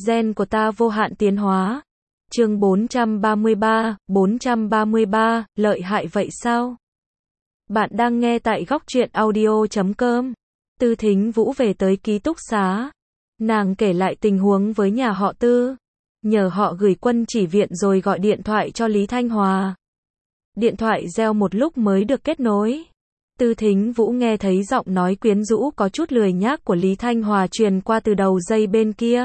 Gen của ta vô hạn tiến hóa. Chương 433, lợi hại vậy sao? Bạn đang nghe tại góc truyện audio.com. Tư Thính Vũ về tới ký túc xá. Nàng kể lại tình huống với nhà họ Tư. Nhờ họ gửi quân chỉ viện rồi gọi điện thoại cho Lý Thanh Hòa. Điện thoại reo một lúc mới được kết nối. Tư Thính Vũ nghe thấy giọng nói quyến rũ có chút lười nhác của Lý Thanh Hòa truyền qua từ đầu dây bên kia.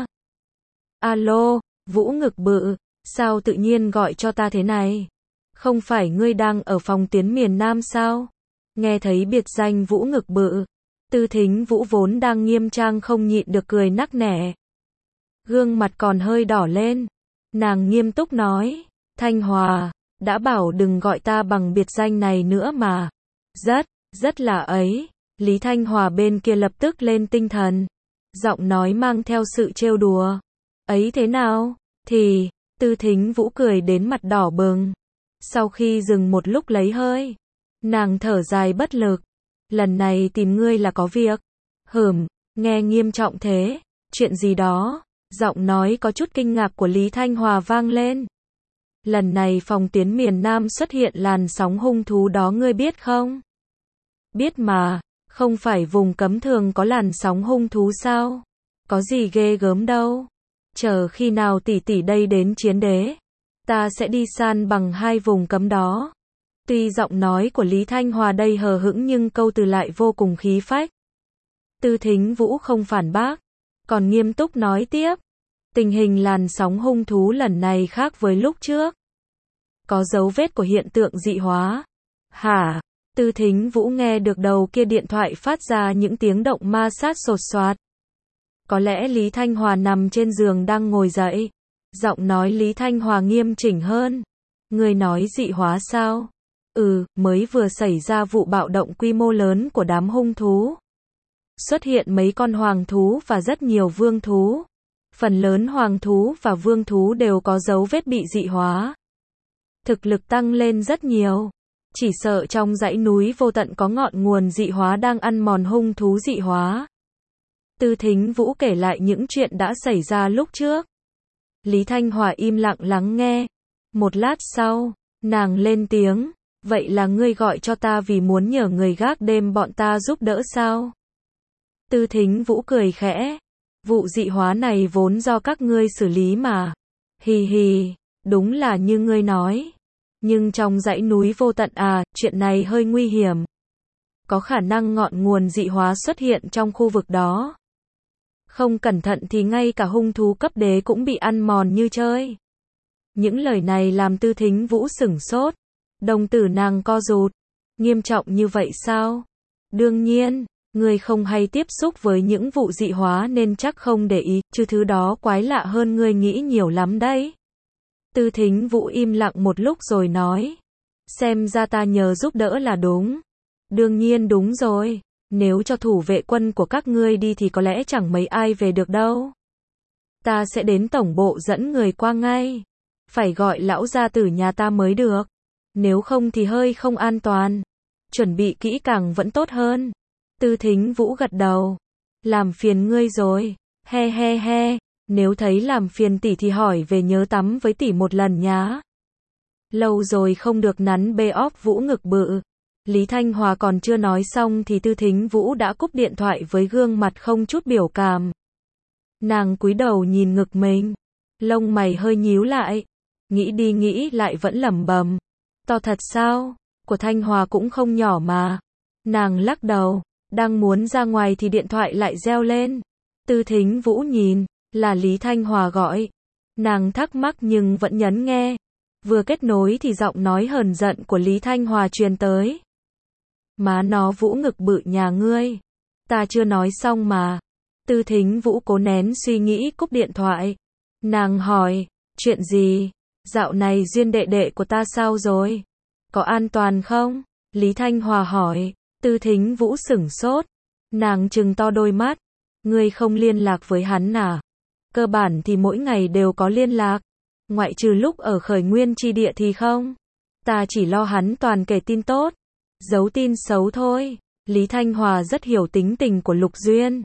Alo, Vũ ngực bự, sao tự nhiên gọi cho ta thế này? Không phải ngươi đang ở phòng tuyến miền Nam sao? Nghe thấy biệt danh Vũ ngực bự, Tư Thính Vũ vốn đang nghiêm trang không nhịn được cười nắc nẻ. Gương mặt còn hơi đỏ lên. Nàng nghiêm túc nói, Thanh Hòa, đã bảo đừng gọi ta bằng biệt danh này nữa mà. Rất là ấy. Lý Thanh Hòa bên kia lập tức lên tinh thần. Giọng nói mang theo sự trêu đùa. Ấy thế nào? Thì, Tư Thính Vũ cười đến mặt đỏ bừng. Sau khi dừng một lúc lấy hơi, nàng thở dài bất lực. Lần này tìm ngươi là có việc. Nghe nghiêm trọng thế. Chuyện gì đó? Giọng nói có chút kinh ngạc của Lý Thanh Hòa vang lên. Lần này phòng tuyến miền Nam xuất hiện làn sóng hung thú đó ngươi biết không? Biết mà, không phải vùng cấm thường có làn sóng hung thú sao? Có gì ghê gớm đâu. Chờ khi nào tỷ tỷ đây đến chiến đế, ta sẽ đi san bằng hai vùng cấm đó. Tuy giọng nói của Lý Thanh Hòa đây hờ hững nhưng câu từ lại vô cùng khí phách. Tư Thính Vũ không phản bác, còn nghiêm túc nói tiếp. Tình hình làn sóng hung thú lần này khác với lúc trước. Có dấu vết của hiện tượng dị hóa. Hả? Tư Thính Vũ nghe được đầu kia điện thoại phát ra những tiếng động ma sát sột soạt. Có lẽ Lý Thanh Hòa nằm trên giường đang ngồi dậy. Giọng nói Lý Thanh Hòa nghiêm chỉnh hơn. Người nói dị hóa sao? Mới vừa xảy ra vụ bạo động quy mô lớn của đám hung thú. Xuất hiện mấy con hoàng thú và rất nhiều vương thú. Phần lớn hoàng thú và vương thú đều có dấu vết bị dị hóa. Thực lực tăng lên rất nhiều. Chỉ sợ trong dãy núi vô tận có ngọn nguồn dị hóa đang ăn mòn hung thú dị hóa. Tư Thính Vũ kể lại những chuyện đã xảy ra lúc trước. Lý Thanh Hòa im lặng lắng nghe. Một lát sau, nàng lên tiếng. Vậy là ngươi gọi cho ta vì muốn nhờ người gác đêm bọn ta giúp đỡ sao? Tư Thính Vũ cười khẽ. Vụ dị hóa này vốn do các ngươi xử lý mà. Hì, đúng là như ngươi nói. Nhưng trong dãy núi vô tận chuyện này hơi nguy hiểm. Có khả năng ngọn nguồn dị hóa xuất hiện trong khu vực đó. Không cẩn thận thì ngay cả hung thú cấp đế cũng bị ăn mòn như chơi. Những lời này làm Tư Thính Vũ sửng sốt. Đồng tử nàng co rụt. Nghiêm trọng như vậy sao? Đương nhiên, ngươi không hay tiếp xúc với những vụ dị hóa nên chắc không để ý, chứ thứ đó quái lạ hơn ngươi nghĩ nhiều lắm đấy. Tư Thính Vũ im lặng một lúc rồi nói. Xem ra ta nhờ giúp đỡ là đúng. Đương nhiên đúng rồi. Nếu cho thủ vệ quân của các ngươi đi thì có lẽ chẳng mấy ai về được đâu. Ta sẽ đến tổng bộ dẫn người qua ngay. Phải gọi lão gia tử nhà ta mới được. Nếu không thì hơi không an toàn. Chuẩn bị kỹ càng vẫn tốt hơn. Tư Thính Vũ gật đầu. Làm phiền ngươi rồi. He. Nếu thấy làm phiền tỷ thì hỏi về nhớ tắm với tỷ một lần nhá. Lâu rồi không được nắn bê óp Vũ ngực bự. Lý Thanh Hòa còn chưa nói xong thì Tư Thính Vũ đã cúp điện thoại với gương mặt không chút biểu cảm. Nàng cúi đầu nhìn ngực mình. Lông mày hơi nhíu lại. Nghĩ đi nghĩ lại vẫn lẩm bẩm. To thật sao? Của Thanh Hòa cũng không nhỏ mà. Nàng lắc đầu. Đang muốn ra ngoài thì điện thoại lại reo lên. Tư Thính Vũ nhìn. Là Lý Thanh Hòa gọi. Nàng thắc mắc nhưng vẫn nhấn nghe. Vừa kết nối thì giọng nói hờn giận của Lý Thanh Hòa truyền tới. Má nó Vũ ngực bự nhà ngươi. Ta chưa nói xong mà. Tư Thính Vũ cố nén suy nghĩ cúp điện thoại. Nàng hỏi. Chuyện gì? Dạo này duyên đệ đệ của ta sao rồi? Có an toàn không? Lý Thanh Hòa hỏi. Tư Thính Vũ sửng sốt. Nàng trừng to đôi mắt. Ngươi không liên lạc với hắn à? Cơ bản thì mỗi ngày đều có liên lạc. Ngoại trừ lúc ở khởi nguyên chi địa thì không. Ta chỉ lo hắn toàn kể tin tốt. Giấu tin xấu thôi. Lý Thanh Hòa rất hiểu tính tình của Lục Duyên.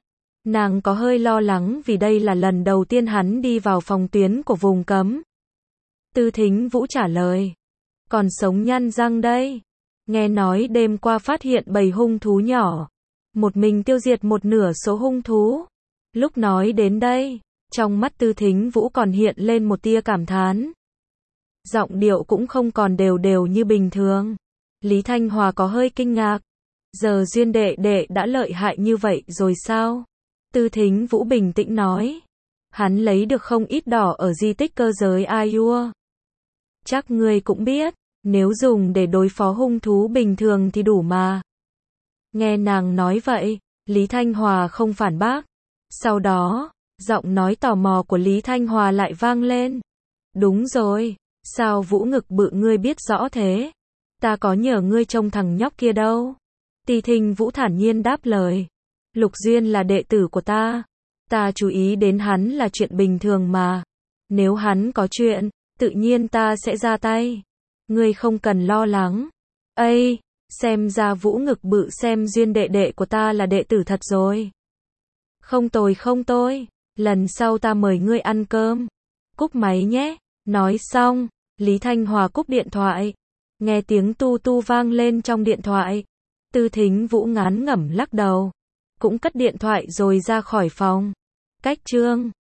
Nàng có hơi lo lắng vì đây là lần đầu tiên hắn đi vào phòng tuyến của vùng cấm. Tư Thính Vũ trả lời. Còn sống nhăn răng đây. Nghe nói đêm qua phát hiện bầy hung thú nhỏ. Một mình tiêu diệt một nửa số hung thú. Lúc nói đến đây, trong mắt Tư Thính Vũ còn hiện lên một tia cảm thán. Giọng điệu cũng không còn đều đều như bình thường. Lý Thanh Hòa có hơi kinh ngạc. Giờ Duyên đệ đệ đã lợi hại như vậy rồi sao? Tư Thính Vũ bình tĩnh nói. Hắn lấy được không ít đỏ ở di tích cơ giới Aiur. Chắc ngươi cũng biết, nếu dùng để đối phó hung thú bình thường thì đủ mà. Nghe nàng nói vậy, Lý Thanh Hòa không phản bác. Sau đó, giọng nói tò mò của Lý Thanh Hòa lại vang lên. Đúng rồi, sao Vũ ngực bự ngươi biết rõ thế? Ta có nhờ ngươi trông thằng nhóc kia đâu? Tư Thính Vũ thản nhiên đáp lời. Lục Duyên là đệ tử của ta. Ta chú ý đến hắn là chuyện bình thường mà. Nếu hắn có chuyện, tự nhiên ta sẽ ra tay. Ngươi không cần lo lắng. Ây, xem ra Vũ ngực bự xem Duyên đệ đệ của ta là đệ tử thật rồi. Không tồi, lần sau ta mời ngươi ăn cơm. Cúp máy nhé. Nói xong, Lý Thanh Hòa cúp điện thoại. Nghe tiếng tu tu vang lên trong điện thoại. Tư Thính Vũ ngán ngẩm lắc đầu. Cũng cất điện thoại rồi ra khỏi phòng. Cách chương